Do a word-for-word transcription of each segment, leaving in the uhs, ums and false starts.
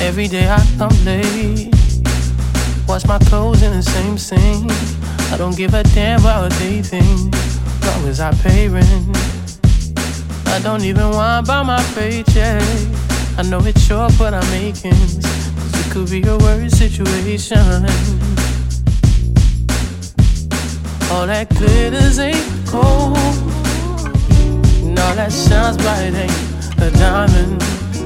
Every day I come late, wash my clothes in the same sink. I don't give a damn what they think, long as I pay rent. I don't even want about my paycheck. I know it's short, but I'm making, cause it could be a worse situation. All that glitters ain't gold, and all that shines bright ain't a diamond.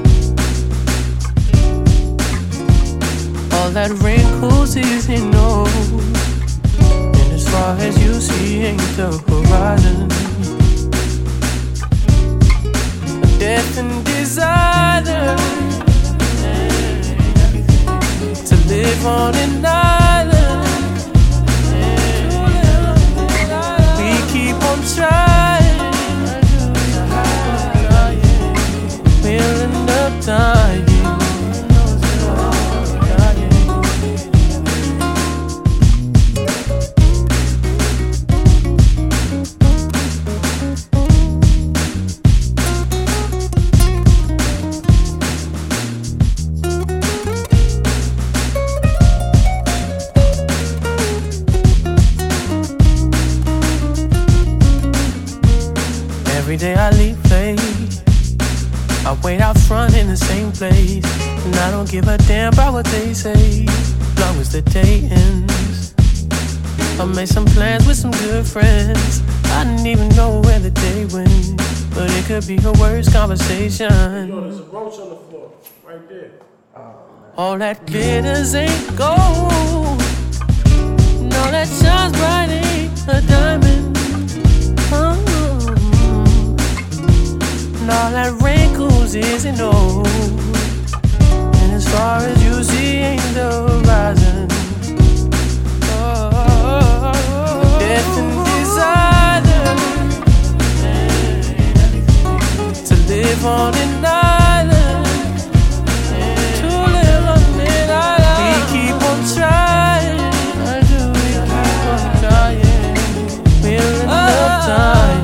All that wrinkles isn't no, and as far as you see ain't the horizon. Death and desire to live on an island. We keep on trying, we'll end up dying. Every day I leave late, I wait out front in the same place, and I don't give a damn about what they say, long as the day ends. I made some plans with some good friends, I didn't even know where the day went, but it could be a worse conversation. Yo, there's a roach on the floor, right there. All that glitters ain't gold, and all that shines bright ain't a diamond. Oh. And all that wrinkles isn't old, and as far as you see ain't the horizon. Oh, death and desire to live on an island, to live on an island. We keep on trying, I do, we keep on trying, we'll end up dying.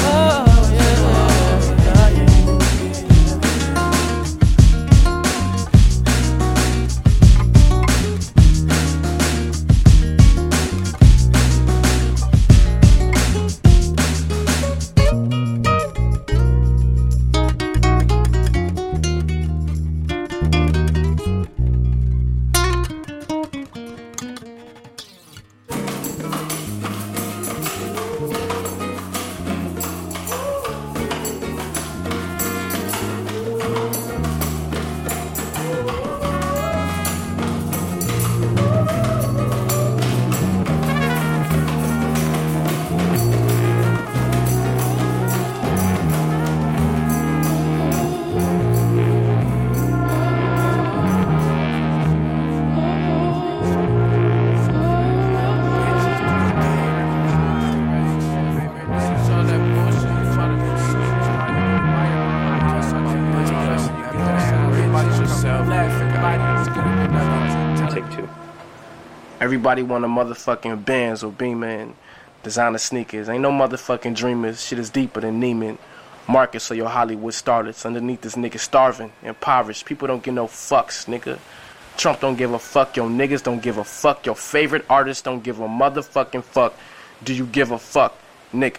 Everybody want a motherfucking Benz or Beamer and designer sneakers. Ain't no motherfucking dreamers. Shit is deeper than Neiman Marcus or your Hollywood starlets. Underneath this nigga starving, impoverished. People don't give no fucks, nigga. Trump don't give a fuck. Your niggas don't give a fuck. Your favorite artists don't give a motherfucking fuck. Do you give a fuck, nigga?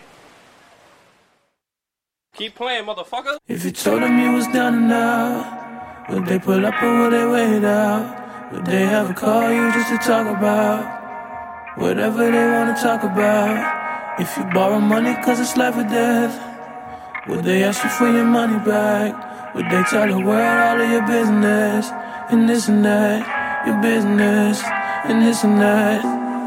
Keep playing, motherfucker. If you told them you was down and out, would they pull up or would they wait out? Would they ever call you just to talk about whatever they wanna talk about? If you borrow money cause it's life or death, would they ask you for your money back? Would they tell the world all of your business and this and that, your business and this and that?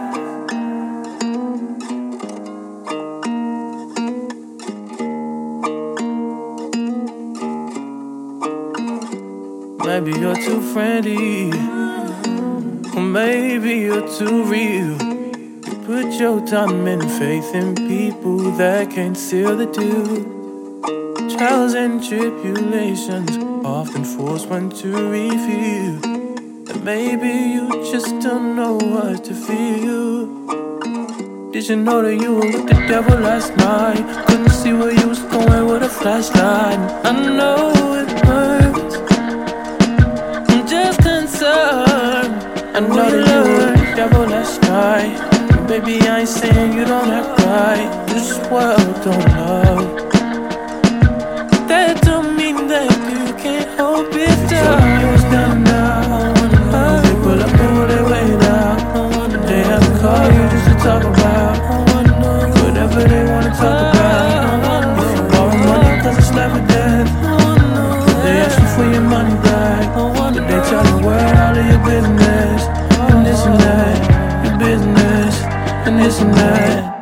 Maybe you're too friendly, or maybe you're too real. You put your time and faith in people that can't seal the deal. Trials and tribulations often force one to reveal that maybe you just don't know what to feel. Did you know that you were with the devil last night? Couldn't see where you was going with a flashlight. I know it hurts, just 'cause I know that you were the devil last night. Baby, I ain't saying you don't act right. This world don't love. That don't mean that you can't hope it down. Show me what's down now. They pull up and they wait out. They have to call you just to talk about whatever they wanna talk about. If you borrow money cause it's life or death, they ask you for your money back, but they tell the world all of your business, and this and that, your business, and this and that.